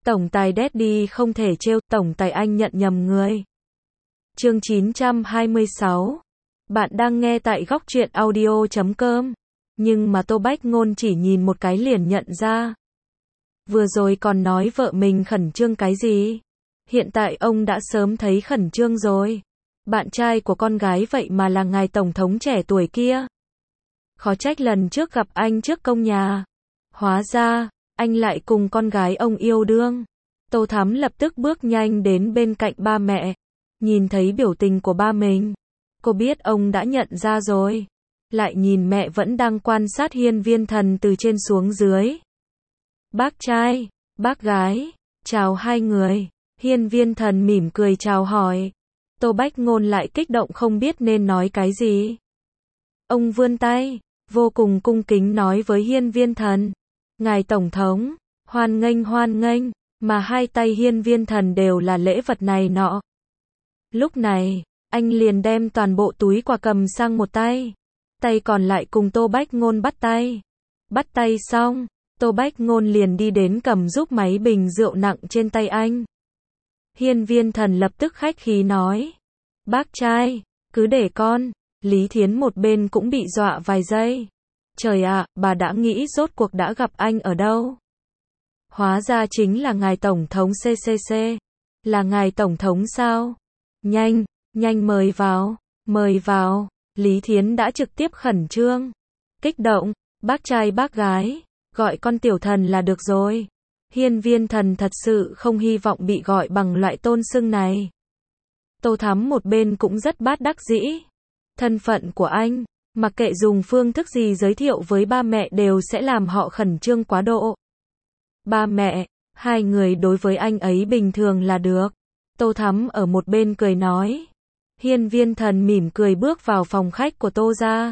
Tổng tài Daddy không thể trêu, tổng tài anh nhận nhầm người. Chương 926. Bạn đang nghe tại góc truyện audio.com. Nhưng mà Tô Bách Ngôn chỉ nhìn một cái liền nhận ra. Vừa rồi còn nói vợ mình khẩn trương cái gì? Hiện tại ông đã sớm thấy khẩn trương rồi. Bạn trai của con gái vậy mà là ngài tổng thống trẻ tuổi kia. Khó trách lần trước gặp anh trước công nhà. Hóa ra, anh lại cùng con gái ông yêu đương. Tô Thắm lập tức bước nhanh đến bên cạnh ba mẹ. Nhìn thấy biểu tình của ba mình. Cô biết ông đã nhận ra rồi. Lại nhìn mẹ vẫn đang quan sát Hiên Viên Thần từ trên xuống dưới. Bác trai, bác gái, chào hai người. Hiên Viên Thần mỉm cười chào hỏi. Tô Bách Ngôn lại kích động không biết nên nói cái gì. Ông vươn tay, vô cùng cung kính nói với Hiên Viên Thần. Ngài Tổng thống, hoan nghênh, mà hai tay Hiên Viên Thần đều là lễ vật này nọ. Lúc này, anh liền đem toàn bộ túi quà cầm sang một tay. Tay còn lại cùng Tô Bách Ngôn bắt tay. Bắt tay xong, Tô Bách Ngôn liền đi đến cầm giúp máy bình rượu nặng trên tay anh. Hiên Viên Thần lập tức khách khí nói. Bác trai, cứ để con. Lý Thiến một bên cũng bị dọa vài giây. Trời ạ, bà đã nghĩ rốt cuộc đã gặp anh ở đâu. Hóa ra chính là ngài Tổng thống CCC. Là ngài Tổng thống sao? Nhanh mời vào. Lý Thiến đã trực tiếp khẩn trương. Kích động, bác trai bác gái, gọi con tiểu thần là được rồi. Hiên Viên Thần thật sự không hy vọng bị gọi bằng loại tôn xưng này. Tô Thắm một bên cũng rất bát đắc dĩ. Thân phận của anh, mặc kệ dùng phương thức gì giới thiệu với ba mẹ đều sẽ làm họ khẩn trương quá độ. Ba mẹ, hai người đối với anh ấy bình thường là được. Tô Thắm ở một bên cười nói. Hiên Viên Thần mỉm cười bước vào phòng khách của Tô gia.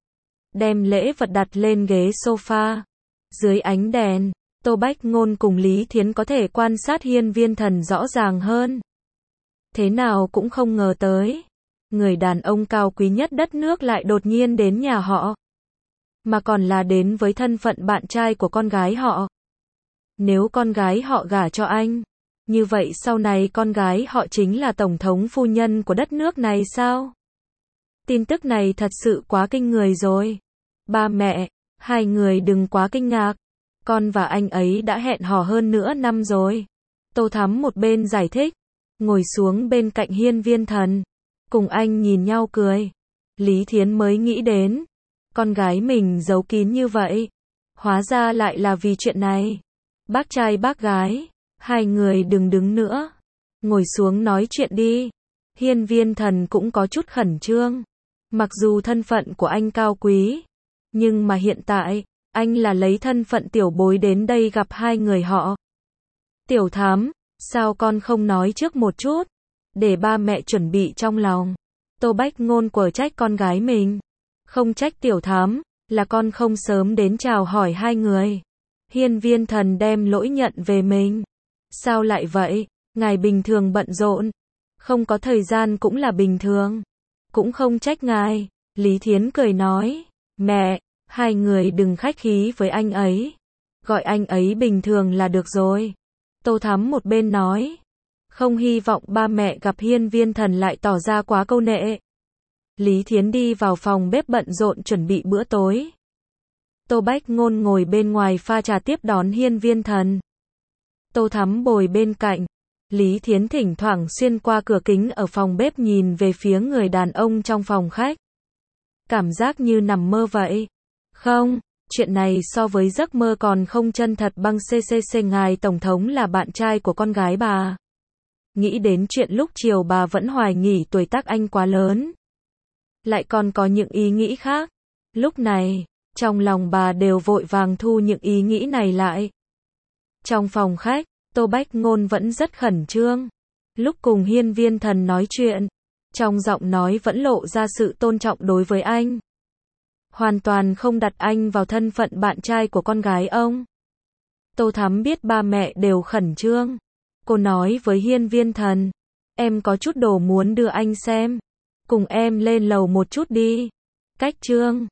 Đem lễ vật đặt lên ghế sofa. Dưới ánh đèn, Tô Bách Ngôn cùng Lý Thiến có thể quan sát Hiên Viên Thần rõ ràng hơn. Thế nào cũng không ngờ tới. Người đàn ông cao quý nhất đất nước lại đột nhiên đến nhà họ. Mà còn là đến với thân phận bạn trai của con gái họ. Nếu con gái họ gả cho anh, như vậy sau này con gái họ chính là tổng thống phu nhân của đất nước này sao? Tin tức này thật sự quá kinh người rồi. Ba mẹ, hai người đừng quá kinh ngạc. Con và anh ấy đã hẹn hò hơn nửa năm rồi. Tô Thắm một bên giải thích, ngồi xuống bên cạnh Hiên Viên Thần. Cùng anh nhìn nhau cười. Lý Thiến mới nghĩ đến, con gái mình giấu kín như vậy. Hóa ra lại là vì chuyện này. Bác trai bác gái, hai người đừng đứng nữa. Ngồi xuống nói chuyện đi. Hiên Viên Thần cũng có chút khẩn trương. Mặc dù thân phận của anh cao quý, nhưng mà hiện tại, anh là lấy thân phận tiểu bối đến đây gặp hai người họ. Tiểu Thắm, sao con không nói trước một chút? Để ba mẹ chuẩn bị trong lòng. Tô Bách Ngôn quở trách con gái mình. Không trách Tiểu Thắm, là con không sớm đến chào hỏi hai người. Hiên Viên Thần đem lỗi nhận về mình. Sao lại vậy? Ngài bình thường bận rộn. Không có thời gian cũng là bình thường. Cũng không trách ngài. Lý Thiến cười nói. Mẹ, hai người đừng khách khí với anh ấy. Gọi anh ấy bình thường là được rồi. Tô Thắm một bên nói. Không hy vọng ba mẹ gặp Hiên Viên Thần lại tỏ ra quá câu nệ. Lý Thiến đi vào phòng bếp bận rộn chuẩn bị bữa tối. Tô Bách Ngôn ngồi bên ngoài pha trà tiếp đón Hiên Viên Thần. Tô Thắm bồi bên cạnh. Lý Thiến thỉnh thoảng xuyên qua cửa kính ở phòng bếp nhìn về phía người đàn ông trong phòng khách. Cảm giác như nằm mơ vậy. Không, chuyện này so với giấc mơ còn không chân thật bằng CCC. Ngài Tổng thống là bạn trai của con gái bà. Nghĩ đến chuyện lúc chiều bà vẫn hoài nghi tuổi tác anh quá lớn. Lại còn có những ý nghĩ khác. Lúc này, trong lòng bà đều vội vàng thu những ý nghĩ này lại. Trong phòng khách, Tô Bách Ngôn vẫn rất khẩn trương. Lúc cùng Hiên Viên Thần nói chuyện, trong giọng nói vẫn lộ ra sự tôn trọng đối với anh. Hoàn toàn không đặt anh vào thân phận bạn trai của con gái ông. Tô Thắm biết ba mẹ đều khẩn trương. Cô nói với Hiên Viên Thần, em có chút đồ muốn đưa anh xem. Cùng em lên lầu một chút đi. Cách Trương,